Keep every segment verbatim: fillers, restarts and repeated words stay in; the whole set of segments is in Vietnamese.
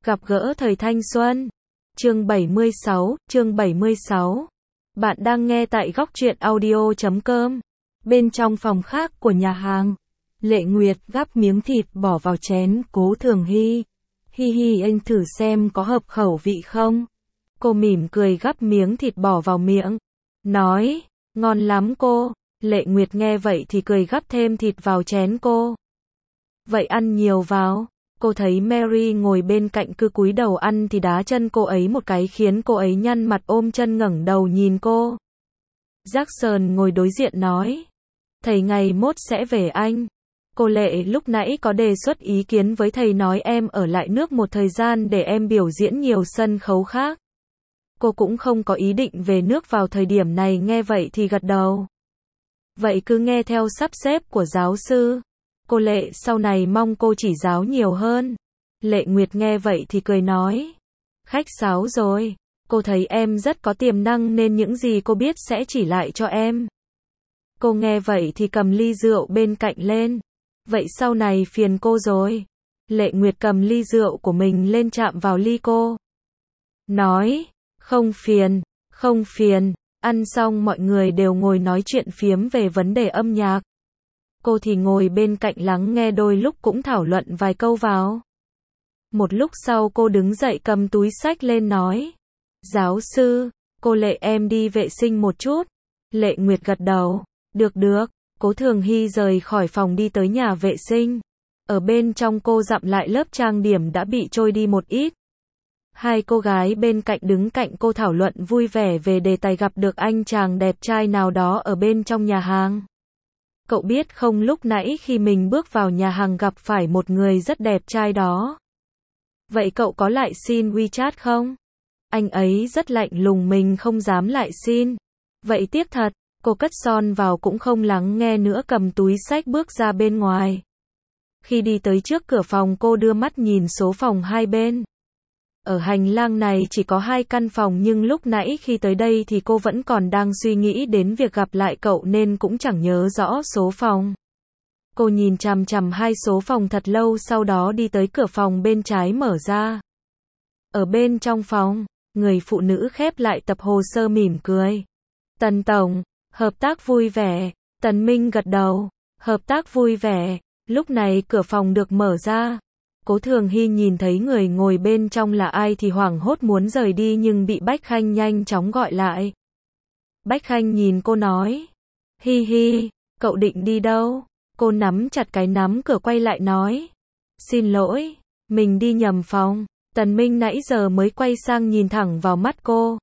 Gặp gỡ thời thanh xuân. Chương bảy mươi sáu, chương bảy mươi sáu. Bạn đang nghe tại góc truyện audio chấm com. Bên trong phòng khác của nhà hàng, Lệ Nguyệt gắp miếng thịt bỏ vào chén Cố Thường Hy. Hi hi, anh thử xem có hợp khẩu vị không? Cô mỉm cười gắp miếng thịt bỏ vào miệng, nói, ngon lắm cô. Lệ Nguyệt nghe vậy thì cười gắp thêm thịt vào chén cô. Vậy ăn nhiều vào. Cô thấy Mary ngồi bên cạnh cứ cúi đầu ăn thì đá chân cô ấy một cái khiến cô ấy nhăn mặt ôm chân ngẩng đầu nhìn cô. Jackson ngồi đối diện nói, thầy ngày mốt sẽ về Anh. Cô Lệ lúc nãy có đề xuất ý kiến với thầy nói em ở lại nước một thời gian để em biểu diễn nhiều sân khấu khác. Cô cũng không có ý định về nước vào thời điểm này, nghe vậy thì gật đầu. Vậy cứ nghe theo sắp xếp của giáo sư. Cô Lệ sau này mong cô chỉ giáo nhiều hơn. Lệ Nguyệt nghe vậy thì cười nói, khách sáo rồi. Cô thấy em rất có tiềm năng nên những gì cô biết sẽ chỉ lại cho em. Cô nghe vậy thì cầm ly rượu bên cạnh lên. Vậy sau này phiền cô rồi. Lệ Nguyệt cầm ly rượu của mình lên chạm vào ly cô. Nói, không phiền, không phiền. Ăn xong mọi người đều ngồi nói chuyện phiếm về vấn đề âm nhạc. Cô thì ngồi bên cạnh lắng nghe, đôi lúc cũng thảo luận vài câu vào. Một lúc sau cô đứng dậy cầm túi xách lên nói, giáo sư, cô Lệ em đi vệ sinh một chút. Lệ Nguyệt gật đầu, được được. Cố Thường Hy rời khỏi phòng đi tới nhà vệ sinh. Ở bên trong cô dặm lại lớp trang điểm đã bị trôi đi một ít. Hai cô gái bên cạnh đứng cạnh cô thảo luận vui vẻ về đề tài gặp được anh chàng đẹp trai nào đó ở bên trong nhà hàng. Cậu biết không, lúc nãy khi mình bước vào nhà hàng gặp phải một người rất đẹp trai đó. Vậy cậu có lại xin WeChat không? Anh ấy rất lạnh lùng, mình không dám lại xin. Vậy tiếc thật. Cô cất son vào cũng không lắng nghe nữa, cầm túi xách bước ra bên ngoài. Khi đi tới trước cửa phòng cô đưa mắt nhìn số phòng hai bên. Ở hành lang này chỉ có hai căn phòng, nhưng lúc nãy khi tới đây thì cô vẫn còn đang suy nghĩ đến việc gặp lại cậu nên cũng chẳng nhớ rõ số phòng. Cô nhìn chằm chằm hai số phòng thật lâu, sau đó đi tới cửa phòng bên trái mở ra. Ở bên trong phòng, người phụ nữ khép lại tập hồ sơ mỉm cười. Tần tổng, hợp tác vui vẻ. Tần Minh gật đầu, hợp tác vui vẻ. Lúc này cửa phòng được mở ra. Cố Thường Hy nhìn thấy người ngồi bên trong là ai thì hoảng hốt muốn rời đi nhưng bị Bách Khanh nhanh chóng gọi lại. Bách Khanh nhìn cô nói, hi hi, cậu định đi đâu? Cô nắm chặt cái nắm cửa quay lại nói, xin lỗi, mình đi nhầm phòng. Tần Minh nãy giờ mới quay sang nhìn thẳng vào mắt cô.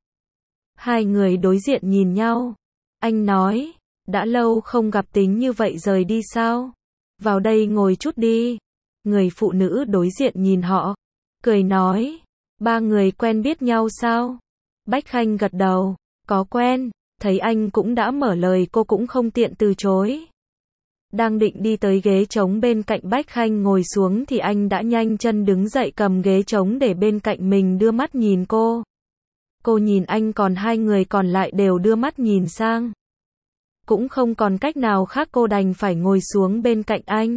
Hai người đối diện nhìn nhau. Anh nói, đã lâu không gặp tính như vậy rời đi sao? Vào đây ngồi chút đi. Người phụ nữ đối diện nhìn họ, cười nói, ba người quen biết nhau sao? Bách Khanh gật đầu, có quen. Thấy anh cũng đã mở lời cô cũng không tiện từ chối. Đang định đi tới ghế trống bên cạnh Bách Khanh ngồi xuống thì anh đã nhanh chân đứng dậy cầm ghế trống để bên cạnh mình, đưa mắt nhìn cô. Cô nhìn anh, còn hai người còn lại đều đưa mắt nhìn sang. Cũng không còn cách nào khác, cô đành phải ngồi xuống bên cạnh anh.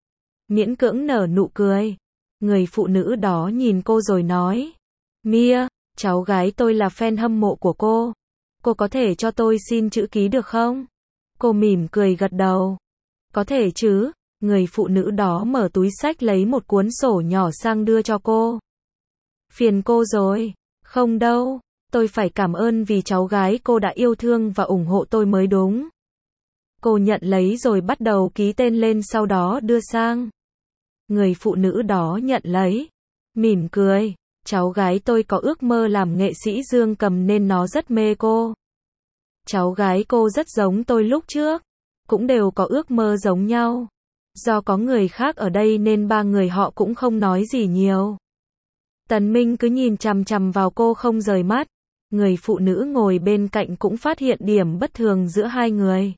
Miễn cưỡng nở nụ cười. Người phụ nữ đó nhìn cô rồi nói, Mia, cháu gái tôi là fan hâm mộ của cô. Cô có thể cho tôi xin chữ ký được không? Cô mỉm cười gật đầu. Có thể chứ. Người phụ nữ đó mở túi xách lấy một cuốn sổ nhỏ sang đưa cho cô. Phiền cô rồi. Không đâu, tôi phải cảm ơn vì cháu gái cô đã yêu thương và ủng hộ tôi mới đúng. Cô nhận lấy rồi bắt đầu ký tên lên, sau đó đưa sang. Người phụ nữ đó nhận lấy, mỉm cười, cháu gái tôi có ước mơ làm nghệ sĩ dương cầm nên nó rất mê cô. Cháu gái cô rất giống tôi lúc trước, cũng đều có ước mơ giống nhau. Do có người khác ở đây nên ba người họ cũng không nói gì nhiều. Tần Minh cứ nhìn chằm chằm vào cô không rời mắt. Người phụ nữ ngồi bên cạnh cũng phát hiện điểm bất thường giữa hai người.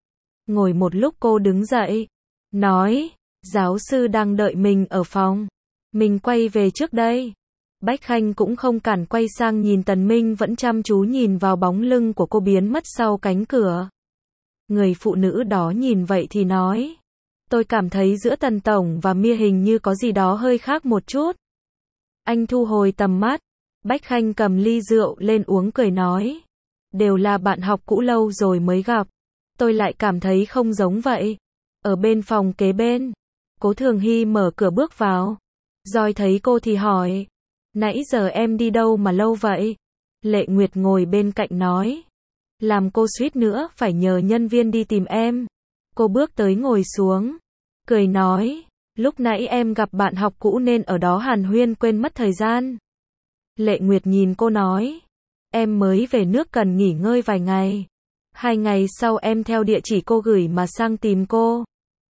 Ngồi một lúc cô đứng dậy, nói, giáo sư đang đợi mình ở phòng. Mình quay về trước đây. Bách Khanh cũng không cản, quay sang nhìn Tần Minh vẫn chăm chú nhìn vào bóng lưng của cô biến mất sau cánh cửa. Người phụ nữ đó nhìn vậy thì nói, tôi cảm thấy giữa Tần Tổng và Mia hình như có gì đó hơi khác một chút. Anh thu hồi tầm mắt. Bách Khanh cầm ly rượu lên uống cười nói. Đều là bạn học cũ lâu rồi mới gặp. Tôi lại cảm thấy không giống vậy. Ở bên phòng kế bên, Cố Thường Hy mở cửa bước vào. Rồi thấy cô thì hỏi. Nãy giờ em đi đâu mà lâu vậy? Lệ Nguyệt ngồi bên cạnh nói. Làm cô suýt nữa phải nhờ nhân viên đi tìm em. Cô bước tới ngồi xuống. Cười nói. Lúc nãy em gặp bạn học cũ nên ở đó hàn huyên quên mất thời gian. Lệ Nguyệt nhìn cô nói. Em mới về nước cần nghỉ ngơi vài ngày. Hai ngày sau em theo địa chỉ cô gửi mà sang tìm cô.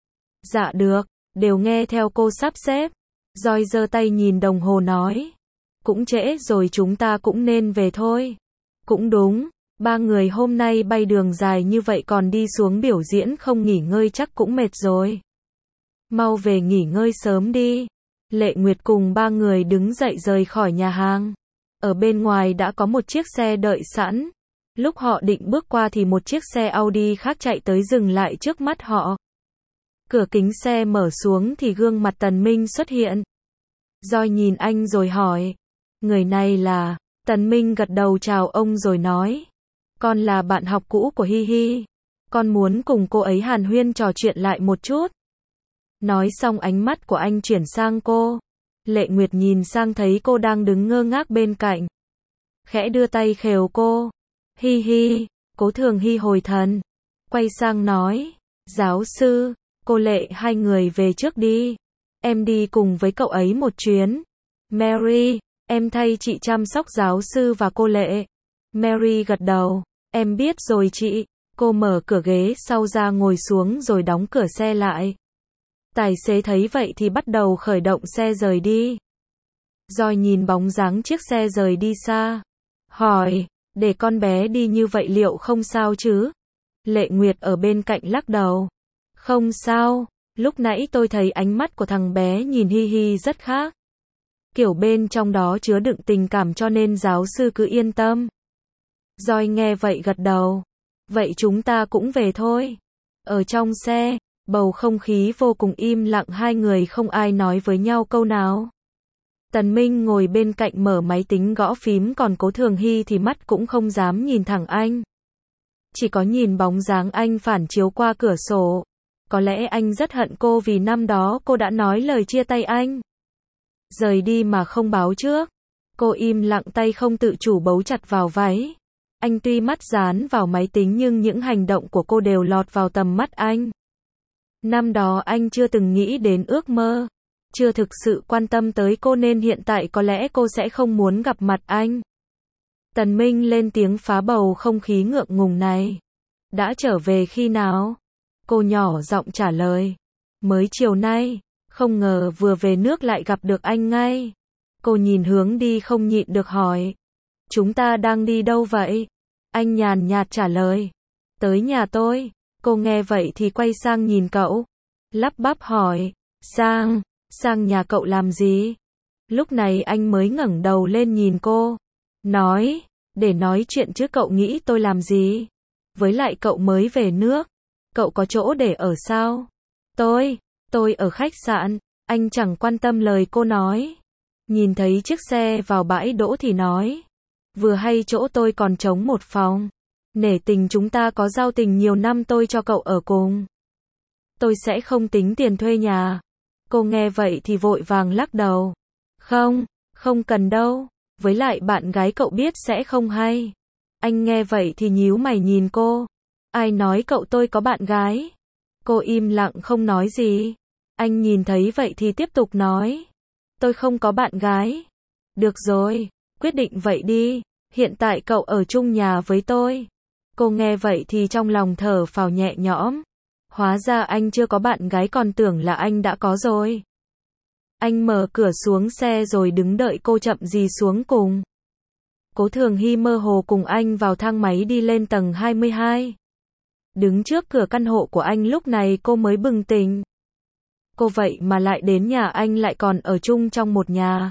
Dạ được, đều nghe theo cô sắp xếp. Rồi giơ tay nhìn đồng hồ nói. Cũng trễ rồi, chúng ta cũng nên về thôi. Cũng đúng, ba người hôm nay bay đường dài như vậy còn đi xuống biểu diễn không nghỉ ngơi chắc cũng mệt rồi. Mau về nghỉ ngơi sớm đi. Lệ Nguyệt cùng ba người đứng dậy rời khỏi nhà hàng. Ở bên ngoài đã có một chiếc xe đợi sẵn. Lúc họ định bước qua thì một chiếc xe Audi khác chạy tới dừng lại trước mắt họ. Cửa kính xe mở xuống thì gương mặt Tần Minh xuất hiện. Rồi nhìn anh rồi hỏi. Người này là... Tần Minh gật đầu chào ông rồi nói. Con là bạn học cũ của Hi Hi. Con muốn cùng cô ấy hàn huyên trò chuyện lại một chút. Nói xong ánh mắt của anh chuyển sang cô. Lệ Nguyệt nhìn sang thấy cô đang đứng ngơ ngác bên cạnh. Khẽ đưa tay khều cô. Hi Hi, Cố Thường Hy hồi thần. Quay sang nói. Giáo sư, cô Lệ hai người về trước đi. Em đi cùng với cậu ấy một chuyến. Mary, em thay chị chăm sóc giáo sư và cô Lệ. Mary gật đầu. Em biết rồi chị. Cô mở cửa ghế sau ra ngồi xuống rồi đóng cửa xe lại. Tài xế thấy vậy thì bắt đầu khởi động xe rời đi. Rồi nhìn bóng dáng chiếc xe rời đi xa. Hỏi, để con bé đi như vậy liệu không sao chứ? Lệ Nguyệt ở bên cạnh lắc đầu. Không sao, lúc nãy tôi thấy ánh mắt của thằng bé nhìn Hi Hi rất khác. Kiểu bên trong đó chứa đựng tình cảm cho nên giáo sư cứ yên tâm. Rồi nghe vậy gật đầu. Vậy chúng ta cũng về thôi. Ở trong xe, bầu không khí vô cùng im lặng, hai người không ai nói với nhau câu nào. Tần Minh ngồi bên cạnh mở máy tính gõ phím, còn Cố Thường Hy thì mắt cũng không dám nhìn thẳng anh. Chỉ có nhìn bóng dáng anh phản chiếu qua cửa sổ. Có lẽ anh rất hận cô vì năm đó cô đã nói lời chia tay anh. Rời đi mà không báo trước. Cô im lặng, tay không tự chủ bấu chặt vào váy. Anh tuy mắt dán vào máy tính nhưng những hành động của cô đều lọt vào tầm mắt anh. Năm đó anh chưa từng nghĩ đến ước mơ. Chưa thực sự quan tâm tới cô nên hiện tại có lẽ cô sẽ không muốn gặp mặt anh. Tần Minh lên tiếng phá bầu không khí ngượng ngùng này. Đã trở về khi nào? Cô nhỏ giọng trả lời. Mới chiều nay. Không ngờ vừa về nước lại gặp được anh ngay. Cô nhìn hướng đi không nhịn được hỏi. Chúng ta đang đi đâu vậy? Anh nhàn nhạt trả lời. Tới nhà tôi. Cô nghe vậy thì quay sang nhìn cậu. Lắp bắp hỏi. Sang, sang nhà cậu làm gì? Lúc này anh mới ngẩng đầu lên nhìn cô. Nói, để nói chuyện chứ cậu nghĩ tôi làm gì? Với lại cậu mới về nước. Cậu có chỗ để ở sao? Tôi, tôi ở khách sạn. Anh chẳng quan tâm lời cô nói. Nhìn thấy chiếc xe vào bãi đỗ thì nói. Vừa hay chỗ tôi còn trống một phòng. Nể tình chúng ta có giao tình nhiều năm, tôi cho cậu ở cùng. Tôi sẽ không tính tiền thuê nhà. Cô nghe vậy thì vội vàng lắc đầu. Không, không cần đâu. Với lại bạn gái cậu biết sẽ không hay. Anh nghe vậy thì nhíu mày nhìn cô. Ai nói cậu tôi có bạn gái? Cô im lặng không nói gì. Anh nhìn thấy vậy thì tiếp tục nói. Tôi không có bạn gái. Được rồi, quyết định vậy đi. Hiện tại cậu ở chung nhà với tôi. Cô nghe vậy thì trong lòng thở phào nhẹ nhõm. Hóa ra anh chưa có bạn gái, còn tưởng là anh đã có rồi. Anh mở cửa xuống xe rồi đứng đợi cô chậm gì xuống cùng. Cố Thường Hy mơ hồ cùng anh vào thang máy đi lên tầng hai mươi hai. Đứng trước cửa căn hộ của anh lúc này cô mới bừng tỉnh. Cô vậy mà lại đến nhà anh, lại còn ở chung trong một nhà.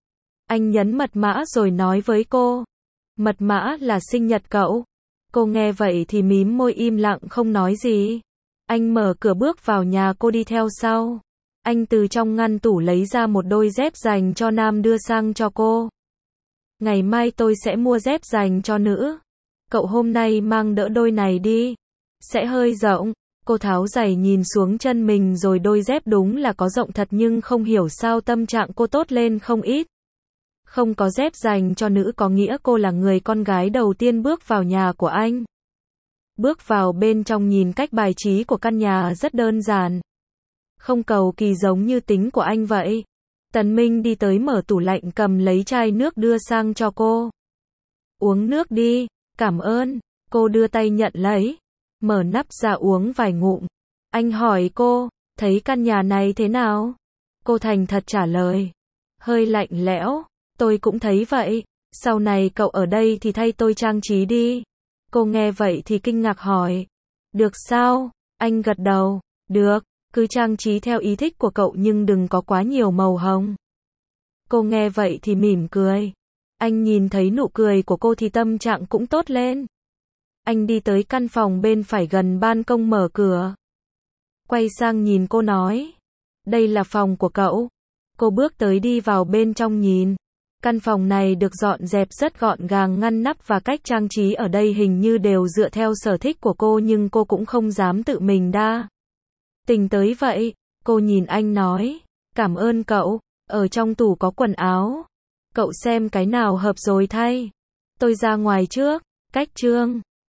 Anh nhấn mật mã rồi nói với cô. Mật mã là sinh nhật cậu. Cô nghe vậy thì mím môi im lặng không nói gì. Anh mở cửa bước vào nhà, cô đi theo sau. Anh từ trong ngăn tủ lấy ra một đôi dép dành cho nam đưa sang cho cô. Ngày mai tôi sẽ mua dép dành cho nữ. Cậu hôm nay mang đỡ đôi này đi. Sẽ hơi rộng. Cô tháo giày nhìn xuống chân mình rồi đôi dép đúng là có rộng thật nhưng không hiểu sao tâm trạng cô tốt lên không ít. Không có dép dành cho nữ có nghĩa cô là người con gái đầu tiên bước vào nhà của anh. Bước vào bên trong nhìn cách bài trí của căn nhà rất đơn giản. Không cầu kỳ giống như tính của anh vậy. Tần Minh đi tới mở tủ lạnh cầm lấy chai nước đưa sang cho cô. Uống nước đi, cảm ơn. Cô đưa tay nhận lấy. Mở nắp ra uống vài ngụm. Anh hỏi cô, thấy căn nhà này thế nào? Cô thành thật trả lời. Hơi lạnh lẽo, tôi cũng thấy vậy. Sau này cậu ở đây thì thay tôi trang trí đi. Cô nghe vậy thì kinh ngạc hỏi. Được sao? Anh gật đầu. Được, cứ trang trí theo ý thích của cậu nhưng đừng có quá nhiều màu hồng. Cô nghe vậy thì mỉm cười. Anh nhìn thấy nụ cười của cô thì tâm trạng cũng tốt lên. Anh đi tới căn phòng bên phải gần ban công mở cửa. Quay sang nhìn cô nói. Đây là phòng của cậu. Cô bước tới đi vào bên trong nhìn. Căn phòng này được dọn dẹp rất gọn gàng ngăn nắp và cách trang trí ở đây hình như đều dựa theo sở thích của cô nhưng cô cũng không dám tự mình đa tình tới vậy. Cô nhìn anh nói. Cảm ơn cậu. Ở trong tủ có quần áo. Cậu xem cái nào hợp rồi thay. Tôi ra ngoài trước. Cách chương